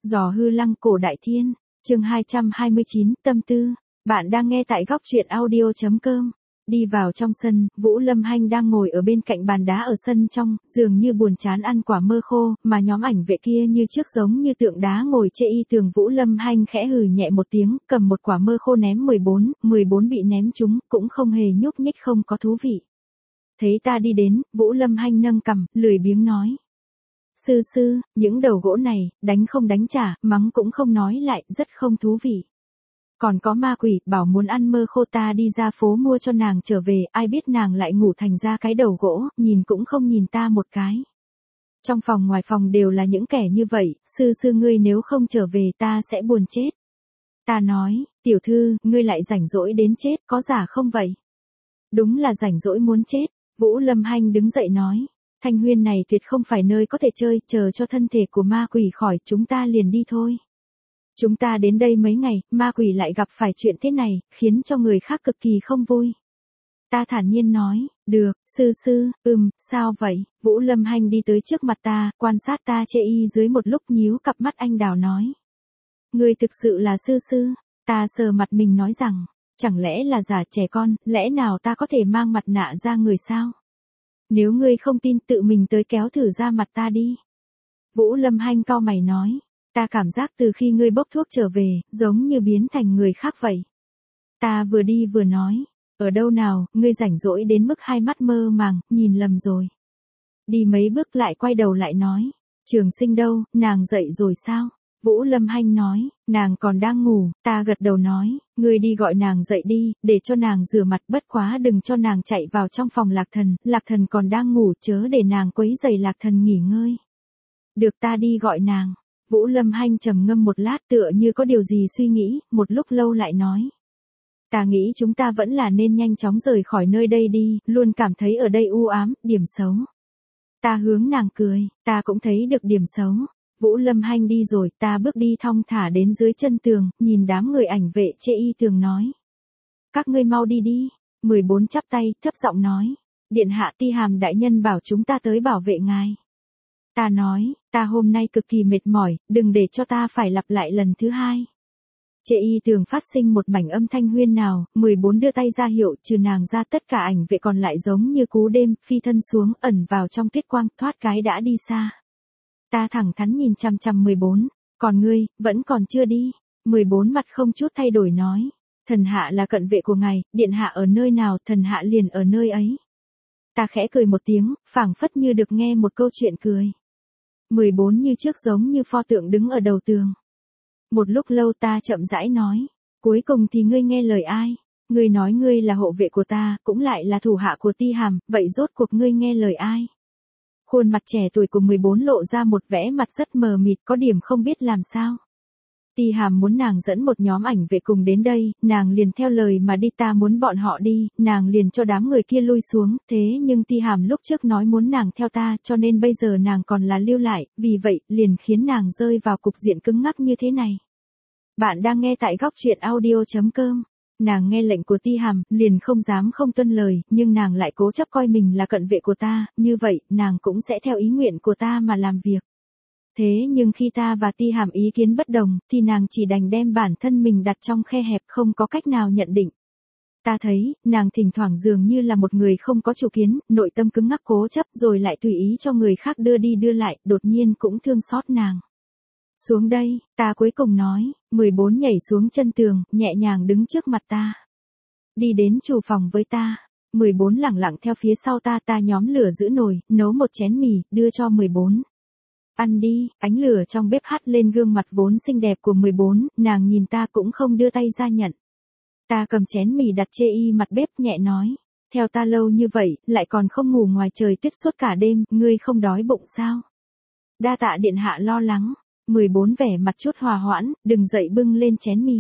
Giò hư lăng cổ đại thiên, chương 229, tâm tư. Bạn đang nghe tại góc truyện audio.com. Đi vào trong sân, Vũ Lâm Hanh đang ngồi ở bên cạnh bàn đá ở sân trong, dường như buồn chán ăn quả mơ khô, mà nhóm ảnh vệ kia như trước giống như tượng đá ngồi chê y tường. Vũ Lâm Hanh khẽ hừ nhẹ một tiếng, cầm một quả mơ khô ném 14 bị ném trúng, cũng không hề nhúc nhích, không có thú vị. Thấy ta đi đến, Vũ Lâm Hanh nâng cằm, lười biếng nói. Sư, những đầu gỗ này, đánh không đánh trả, mắng cũng không nói lại, rất không thú vị. Còn có ma quỷ, bảo muốn ăn mơ khô, ta đi ra phố mua cho nàng trở về, ai biết nàng lại ngủ thành ra cái đầu gỗ, nhìn cũng không nhìn ta một cái. Trong phòng ngoài phòng đều là những kẻ như vậy, sư ngươi nếu không trở về ta sẽ buồn chết. Ta nói, tiểu thư, ngươi lại rảnh rỗi đến chết, có giả không vậy? Đúng là rảnh rỗi muốn chết. Vũ Lâm Hanh đứng dậy nói. Thanh Huyên này tuyệt không phải nơi có thể chơi, chờ cho thân thể của ma quỷ khỏi chúng ta liền đi thôi. Chúng ta đến đây mấy ngày, ma quỷ lại gặp phải chuyện thế này, khiến cho người khác cực kỳ không vui. Ta thản nhiên nói, được, sư, sao vậy? Vũ Lâm Hanh đi tới trước mặt ta, quan sát ta chê y dưới một lúc, nhíu cặp mắt anh đào nói. Ngươi thực sự là sư, ta sờ mặt mình nói rằng, chẳng lẽ là giả trẻ con, lẽ nào ta có thể mang mặt nạ ra người sao? Nếu ngươi không tin tự mình tới kéo thử ra mặt ta đi. Vũ Lâm Hanh cau mày nói, ta cảm giác từ khi ngươi bốc thuốc trở về, giống như biến thành người khác vậy. Ta vừa đi vừa nói, ở đâu nào, ngươi rảnh rỗi đến mức hai mắt mơ màng, nhìn lầm rồi. Đi mấy bước lại quay đầu lại nói, Trường Sinh đâu, nàng dậy rồi sao? Vũ Lâm Hanh nói, nàng còn đang ngủ. Ta gật đầu nói, ngươi đi gọi nàng dậy đi, để cho nàng rửa mặt, bất quá đừng cho nàng chạy vào trong phòng Lạc Thần còn đang ngủ, chớ để nàng quấy rầy Lạc Thần nghỉ ngơi. Được, ta đi gọi nàng. Vũ Lâm Hanh trầm ngâm một lát, tựa như có điều gì suy nghĩ, một lúc lâu lại nói. Ta nghĩ chúng ta vẫn là nên nhanh chóng rời khỏi nơi đây đi, luôn cảm thấy ở đây u ám, điểm xấu. Ta hướng nàng cười, ta cũng thấy được điểm xấu. Vũ Lâm Hanh đi rồi, ta bước đi thong thả đến dưới chân tường, nhìn đám người ảnh vệ chê y tường nói. Các ngươi mau đi đi. 14 chắp tay, thấp giọng nói. Điện hạ Ti Hàm đại nhân bảo chúng ta tới bảo vệ ngài. Ta nói, ta hôm nay cực kỳ mệt mỏi, đừng để cho ta phải lặp lại lần thứ hai. Chê y tường phát sinh một mảnh âm thanh huyên nào, 14 đưa tay ra hiệu, trừ nàng ra tất cả ảnh vệ còn lại giống như cú đêm, phi thân xuống, ẩn vào trong tuyết quang, thoát cái đã đi xa. Ta thẳng thắn nhìn chằm chằm 14, còn ngươi, vẫn còn chưa đi. 14 mặt không chút thay đổi nói, thần hạ là cận vệ của ngài, điện hạ ở nơi nào, thần hạ liền ở nơi ấy. Ta khẽ cười một tiếng, phảng phất như được nghe một câu chuyện cười. 14 như trước giống như pho tượng đứng ở đầu tường. Một lúc lâu ta chậm rãi nói, cuối cùng thì ngươi nghe lời ai? Ngươi nói ngươi là hộ vệ của ta, cũng lại là thủ hạ của Ti Hàm, vậy rốt cuộc ngươi nghe lời ai? Khuôn mặt trẻ tuổi của 14 lộ ra một vẻ mặt rất mờ mịt, có điểm không biết làm sao. Ti Hàm muốn nàng dẫn một nhóm ảnh vệ cùng đến đây, nàng liền theo lời mà đi, ta muốn bọn họ đi, nàng liền cho đám người kia lui xuống, thế nhưng Ti Hàm lúc trước nói muốn nàng theo ta, cho nên bây giờ nàng còn là lưu lại, vì vậy, liền khiến nàng rơi vào cục diện cứng ngắc như thế này. Bạn đang nghe tại góc truyện audio.com. Nàng nghe lệnh của Ti Hàm, liền không dám không tuân lời, nhưng nàng lại cố chấp coi mình là cận vệ của ta, như vậy, nàng cũng sẽ theo ý nguyện của ta mà làm việc. Thế nhưng khi ta và Ti Hàm ý kiến bất đồng, thì nàng chỉ đành đem bản thân mình đặt trong khe hẹp, không có cách nào nhận định. Ta thấy, nàng thỉnh thoảng dường như là một người không có chủ kiến, nội tâm cứng ngắc cố chấp, rồi lại tùy ý cho người khác đưa đi đưa lại, đột nhiên cũng thương xót nàng. Xuống đây, ta cuối cùng nói. 14 nhảy xuống chân tường, nhẹ nhàng đứng trước mặt ta. Đi đến chủ phòng với ta. 14 lẳng lặng theo phía sau ta, ta nhóm lửa giữ nồi, nấu một chén mì, đưa cho 14. Ăn đi, ánh lửa trong bếp hắt lên gương mặt vốn xinh đẹp của 14, nàng nhìn ta cũng không đưa tay ra nhận. Ta cầm chén mì đặt chê y mặt bếp, nhẹ nói. Theo ta lâu như vậy, lại còn không ngủ ngoài trời tuyết suốt cả đêm, ngươi không đói bụng sao? Đa tạ điện hạ lo lắng. 14 vẻ mặt chút hòa hoãn, đừng dậy bưng lên chén mì.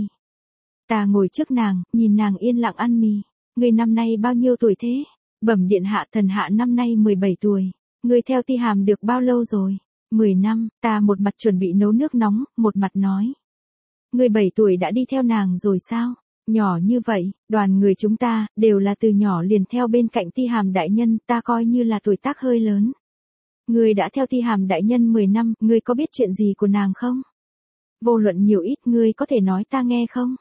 Ta ngồi trước nàng, nhìn nàng yên lặng ăn mì. Ngươi năm nay bao nhiêu tuổi thế? Bẩm điện hạ, thần hạ năm nay 17 tuổi. Ngươi theo Ti Hàm được bao lâu rồi? 10 năm, ta một mặt chuẩn bị nấu nước nóng, một mặt nói. Ngươi 7 tuổi đã đi theo nàng rồi sao? Nhỏ như vậy, đoàn người chúng ta, đều là từ nhỏ liền theo bên cạnh Ti Hàm đại nhân, ta coi như là tuổi tác hơi lớn. Ngươi đã theo Ti Hàm đại nhân 10 năm, ngươi có biết chuyện gì của nàng không? Vô luận nhiều ít ngươi có thể nói ta nghe không?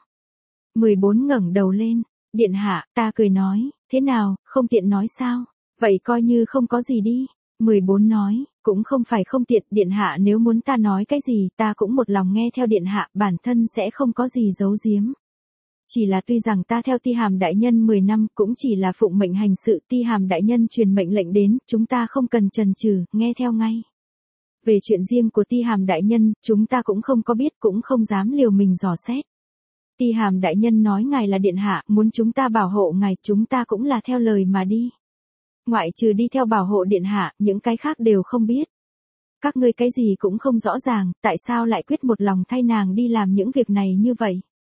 14 ngẩng đầu lên. Điện hạ, ta cười nói, thế nào, không tiện nói sao? Vậy coi như không có gì đi. 14 nói, cũng không phải không tiện, điện hạ nếu muốn ta nói cái gì ta cũng một lòng nghe theo điện hạ, bản thân sẽ không có gì giấu giếm. Chỉ là tuy rằng ta theo Ti Hàm đại nhân 10 năm cũng chỉ là phụng mệnh hành sự, Ti Hàm đại nhân truyền mệnh lệnh đến, chúng ta không cần chần chừ, nghe theo ngay. Về chuyện riêng của Ti Hàm đại nhân, chúng ta cũng không có biết, cũng không dám liều mình dò xét. Ti Hàm đại nhân nói ngài là điện hạ, muốn chúng ta bảo hộ ngài, chúng ta cũng là theo lời mà đi. Ngoại trừ đi theo bảo hộ điện hạ, những cái khác đều không biết. Các ngươi cái gì cũng không rõ ràng, tại sao lại quyết một lòng thay nàng đi làm những việc này như vậy?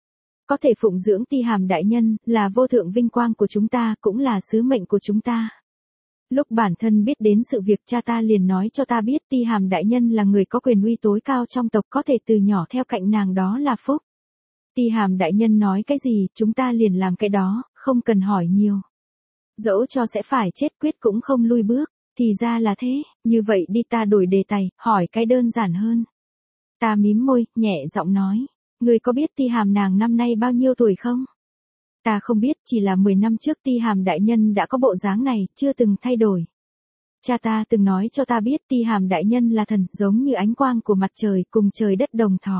Có thể phụng dưỡng Ti Hàm đại nhân, là vô thượng vinh quang của chúng ta, cũng là sứ mệnh của chúng ta. Lúc bản thân biết đến sự việc, cha ta liền nói cho ta biết Ti Hàm đại nhân là người có quyền uy tối cao trong tộc, có thể từ nhỏ theo cạnh nàng đó là phúc. Ti Hàm đại nhân nói cái gì, chúng ta liền làm cái đó, không cần hỏi nhiều. Dẫu cho sẽ phải chết quyết cũng không lui bước, thì ra là thế, như vậy đi ta đổi đề tài, hỏi cái đơn giản hơn. Ta mím môi, nhẹ giọng nói, ngươi có biết Ti Hàm nàng năm nay bao nhiêu tuổi không? Ta không biết, chỉ là 10 năm trước Ti Hàm đại nhân đã có bộ dáng này, chưa từng thay đổi. Cha ta từng nói cho ta biết Ti Hàm đại nhân là thần, giống như ánh quang của mặt trời, cùng trời đất đồng thọ.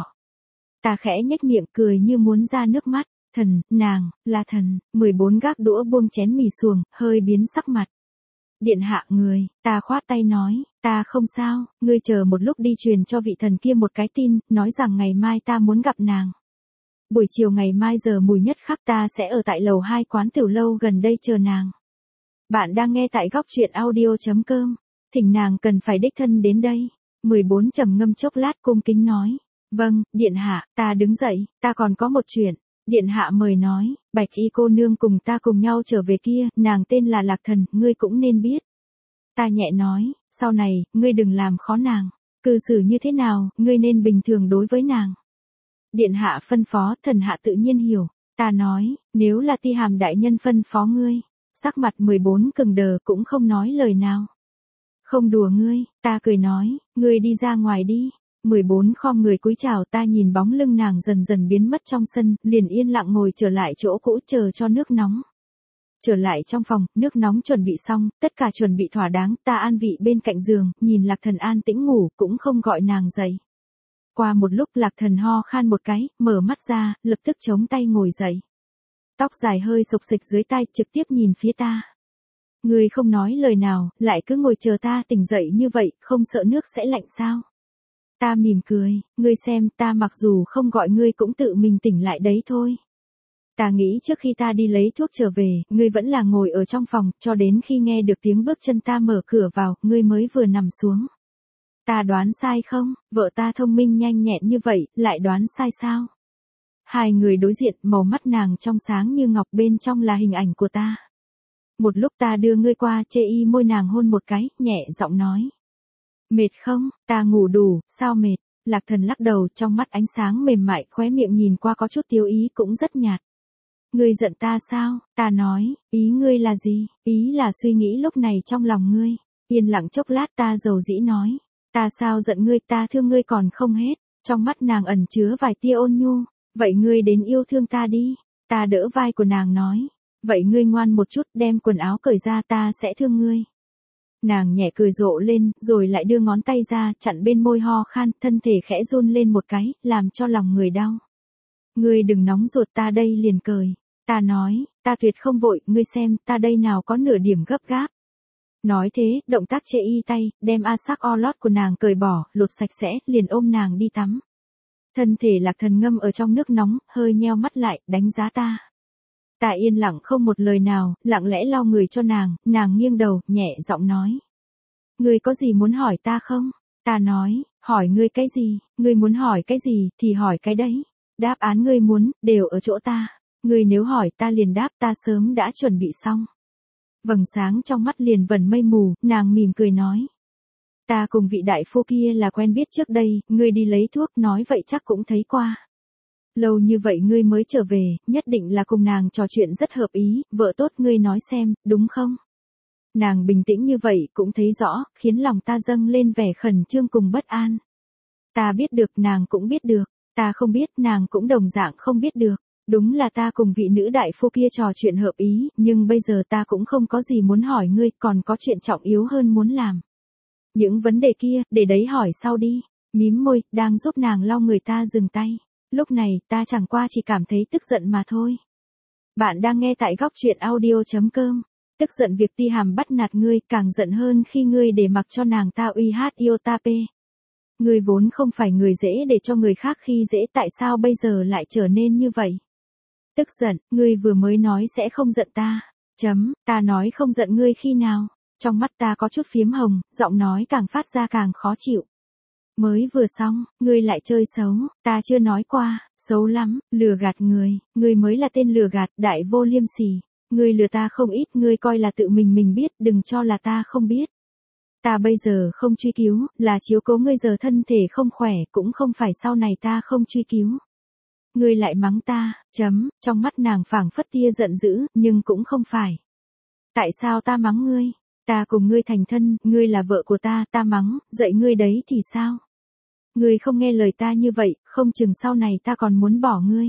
Ta khẽ nhếch miệng cười như muốn ra nước mắt. Thần, nàng, là thần. 14 gác đũa buông chén mì xuồng, hơi biến sắc mặt. Điện hạ người, ta khoát tay nói, ta không sao, ngươi chờ một lúc đi truyền cho vị thần kia một cái tin, nói rằng ngày mai ta muốn gặp nàng. Buổi chiều ngày mai giờ mùi nhất khắc ta sẽ ở tại lầu 2 quán tiểu lâu gần đây chờ nàng. Bạn đang nghe tại góc truyện audio.com, thỉnh nàng cần phải đích thân đến đây. 14 trầm ngâm chốc lát cung kính nói, vâng, điện hạ, ta đứng dậy, ta còn có một chuyện. Điện hạ mời nói, Bạch Y cô nương cùng ta cùng nhau trở về kia, nàng tên là Lạc Thần, ngươi cũng nên biết. Ta nhẹ nói, sau này, ngươi đừng làm khó nàng, cư xử như thế nào, ngươi nên bình thường đối với nàng. Điện hạ phân phó, thần hạ tự nhiên hiểu. Ta nói, nếu là Ti Hàm đại nhân phân phó ngươi, sắc mặt 14 cứng đờ cũng không nói lời nào. Không đùa ngươi, ta cười nói, ngươi đi ra ngoài đi. 14 khom người cúi chào, ta nhìn bóng lưng nàng dần dần biến mất trong sân, liền yên lặng ngồi trở lại chỗ cũ chờ cho nước nóng. Trở lại trong phòng, nước nóng chuẩn bị xong, tất cả chuẩn bị thỏa đáng, ta an vị bên cạnh giường, nhìn Lạc Thần an tĩnh ngủ, cũng không gọi nàng dậy. Qua một lúc Lạc Thần ho khan một cái, mở mắt ra, lập tức chống tay ngồi dậy. Tóc dài hơi xộc xịch dưới tai, trực tiếp nhìn phía ta. Ngươi không nói lời nào, lại cứ ngồi chờ ta tỉnh dậy như vậy, không sợ nước sẽ lạnh sao? Ta mỉm cười, ngươi xem, ta mặc dù không gọi ngươi cũng tự mình tỉnh lại đấy thôi. Ta nghĩ trước khi ta đi lấy thuốc trở về, ngươi vẫn là ngồi ở trong phòng, cho đến khi nghe được tiếng bước chân ta mở cửa vào, ngươi mới vừa nằm xuống. Ta đoán sai không? Vợ ta thông minh nhanh nhẹn như vậy, lại đoán sai sao? Hai người đối diện, màu mắt nàng trong sáng như ngọc, bên trong là hình ảnh của ta. Một lúc ta đưa ngươi qua, chê y môi nàng hôn một cái, nhẹ giọng nói. Mệt không? Ta ngủ đủ, sao mệt? Lạc Thần lắc đầu, trong mắt ánh sáng mềm mại, khóe miệng nhìn qua có chút tiêu ý cũng rất nhạt. Ngươi giận ta sao? Ta nói, ý ngươi là gì? Ý là suy nghĩ lúc này trong lòng ngươi. Yên lặng chốc lát ta dầu dĩ nói. Ta sao giận ngươi, ta thương ngươi còn không hết. Trong mắt nàng ẩn chứa vài tia ôn nhu. Vậy ngươi đến yêu thương ta đi. Ta đỡ vai của nàng nói. Vậy ngươi ngoan một chút, đem quần áo cởi ra, ta sẽ thương ngươi. Nàng nhẹ cười rộ lên, rồi lại đưa ngón tay ra, chặn bên môi ho khan, thân thể khẽ run lên một cái, làm cho lòng người đau. Ngươi đừng nóng ruột, ta đây liền cười. Ta nói, ta tuyệt không vội, ngươi xem, ta đây nào có nửa điểm gấp gáp. Nói thế, động tác chê y tay, đem a sắc o lót của nàng cởi bỏ, lột sạch sẽ, liền ôm nàng đi tắm. Thân thể Lạc Thần ngâm ở trong nước nóng, hơi nheo mắt lại, đánh giá ta. Ta yên lặng không một lời nào, lặng lẽ lau người cho nàng nghiêng đầu, nhẹ giọng nói. Ngươi có gì muốn hỏi ta không? Ta nói, hỏi ngươi cái gì, ngươi muốn hỏi cái gì, thì hỏi cái đấy. Đáp án ngươi muốn, đều ở chỗ ta. Ngươi nếu hỏi ta liền đáp, ta sớm đã chuẩn bị xong. Vầng sáng trong mắt liền vẩn mây mù, nàng mỉm cười nói. Ta cùng vị đại phu kia là quen biết trước đây, ngươi đi lấy thuốc, nói vậy chắc cũng thấy qua. Lâu như vậy ngươi mới trở về, nhất định là cùng nàng trò chuyện rất hợp ý, vợ tốt ngươi nói xem, đúng không? Nàng bình tĩnh như vậy cũng thấy rõ, khiến lòng ta dâng lên vẻ khẩn trương cùng bất an. Ta biết được, nàng cũng biết được. Ta không biết, nàng cũng đồng dạng không biết được. Đúng là ta cùng vị nữ đại phu kia trò chuyện hợp ý, nhưng bây giờ ta cũng không có gì muốn hỏi ngươi, còn có chuyện trọng yếu hơn muốn làm. Những vấn đề kia, để đấy hỏi sau đi. Mím môi, đang giúp nàng lau người ta dừng tay. Lúc này, ta chẳng qua chỉ cảm thấy tức giận mà thôi. Bạn đang nghe tại góc truyện audio.com. Tức giận việc Ti Hàm bắt nạt ngươi, càng giận hơn khi ngươi để mặc cho nàng ta uy hát yêu ta p. Ngươi vốn không phải người dễ để cho người khác khi dễ, tại sao bây giờ lại trở nên như vậy? Tức giận, ngươi vừa mới nói sẽ không giận ta. Ta nói không giận ngươi khi nào? Trong mắt ta có chút phiếm hồng, giọng nói càng phát ra càng khó chịu. Mới vừa xong, ngươi lại chơi xấu, ta chưa nói qua, xấu lắm, lừa gạt người, ngươi mới là tên lừa gạt, đại vô liêm sỉ. Ngươi lừa ta không ít, ngươi coi là tự mình biết, đừng cho là ta không biết. Ta bây giờ không truy cứu, là chiếu cố ngươi giờ thân thể không khỏe, cũng không phải sau này ta không truy cứu. Ngươi lại mắng ta, trong mắt nàng phảng phất tia giận dữ, nhưng cũng không phải. Tại sao ta mắng ngươi? Ta cùng ngươi thành thân, ngươi là vợ của ta, ta mắng, dạy ngươi đấy thì sao? Ngươi không nghe lời ta như vậy, không chừng sau này ta còn muốn bỏ ngươi.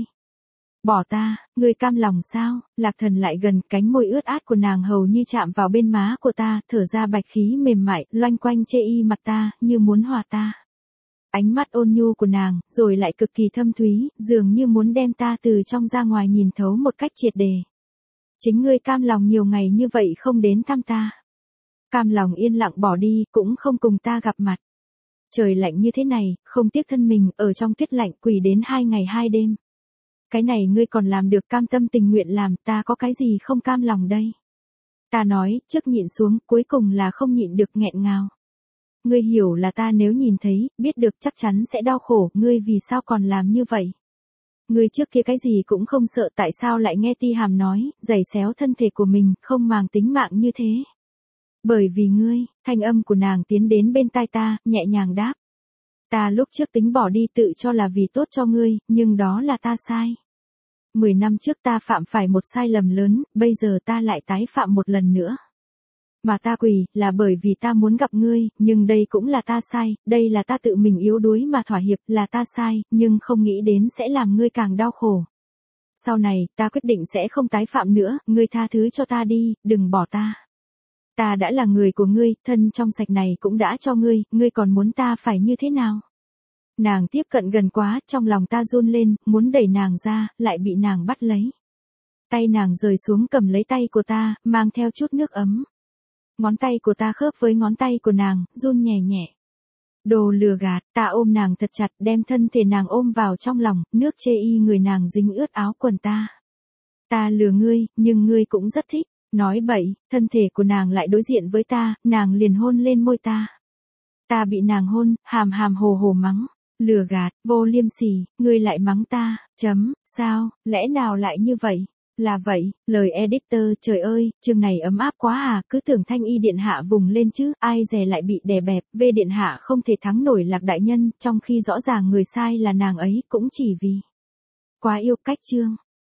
Bỏ ta, ngươi cam lòng sao? Lạc Thần lại gần, cánh môi ướt át của nàng hầu như chạm vào bên má của ta, thở ra bạch khí mềm mại, loanh quanh chê y mặt ta, như muốn hòa ta. Ánh mắt ôn nhu của nàng, rồi lại cực kỳ thâm thúy, dường như muốn đem ta từ trong ra ngoài nhìn thấu một cách triệt để. Chính ngươi cam lòng nhiều ngày như vậy không đến thăm ta. Cam lòng yên lặng bỏ đi, cũng không cùng ta gặp mặt. Trời lạnh như thế này, không tiếc thân mình, ở trong tuyết lạnh quỳ đến 2 ngày 2 đêm. Cái này ngươi còn làm được, cam tâm tình nguyện làm, ta có cái gì không cam lòng đây? Ta nói, trước nhịn xuống, cuối cùng là không nhịn được, nghẹn ngào. Ngươi hiểu là ta nếu nhìn thấy, biết được chắc chắn sẽ đau khổ, ngươi vì sao còn làm như vậy? Ngươi trước kia cái gì cũng không sợ, tại sao lại nghe Ti Hàm nói, giày xéo thân thể của mình, không màng tính mạng như thế? Bởi vì ngươi, thanh âm của nàng tiến đến bên tai ta, nhẹ nhàng đáp. Ta lúc trước tính bỏ đi tự cho là vì tốt cho ngươi, nhưng đó là ta sai. 10 năm trước ta phạm phải một sai lầm lớn, bây giờ ta lại tái phạm một lần nữa. Mà ta quỳ, là bởi vì ta muốn gặp ngươi, nhưng đây cũng là ta sai, đây là ta tự mình yếu đuối mà thỏa hiệp, là ta sai, nhưng không nghĩ đến sẽ làm ngươi càng đau khổ. Sau này, ta quyết định sẽ không tái phạm nữa, ngươi tha thứ cho ta đi, đừng bỏ ta. Ta đã là người của ngươi, thân trong sạch này cũng đã cho ngươi còn muốn ta phải như thế nào? Nàng tiếp cận gần quá, trong lòng ta run lên, muốn đẩy nàng ra, lại bị nàng bắt lấy. Tay nàng rời xuống cầm lấy tay của ta, mang theo chút nước ấm. Ngón tay của ta khớp với ngón tay của nàng, run nhẹ nhẹ. Đồ lừa gạt, ta ôm nàng thật chặt, đem thân thể nàng ôm vào trong lòng, nước chê y người nàng dính ướt áo quần ta. Ta lừa ngươi, nhưng ngươi cũng rất thích. Nói bậy, thân thể của nàng lại đối diện với ta, nàng liền hôn lên môi ta. Ta bị nàng hôn, hàm hàm hồ hồ mắng. Lừa gạt, vô liêm sỉ, ngươi lại mắng ta, sao, lẽ nào lại như vậy? Là vậy, lời editor, trời ơi, chương này ấm áp quá à, cứ tưởng Thanh Y điện hạ vùng lên chứ, ai dè lại bị đè bẹp, về điện hạ không thể thắng nổi Lạc đại nhân, trong khi rõ ràng người sai là nàng ấy, cũng chỉ vì quá yêu cách chương.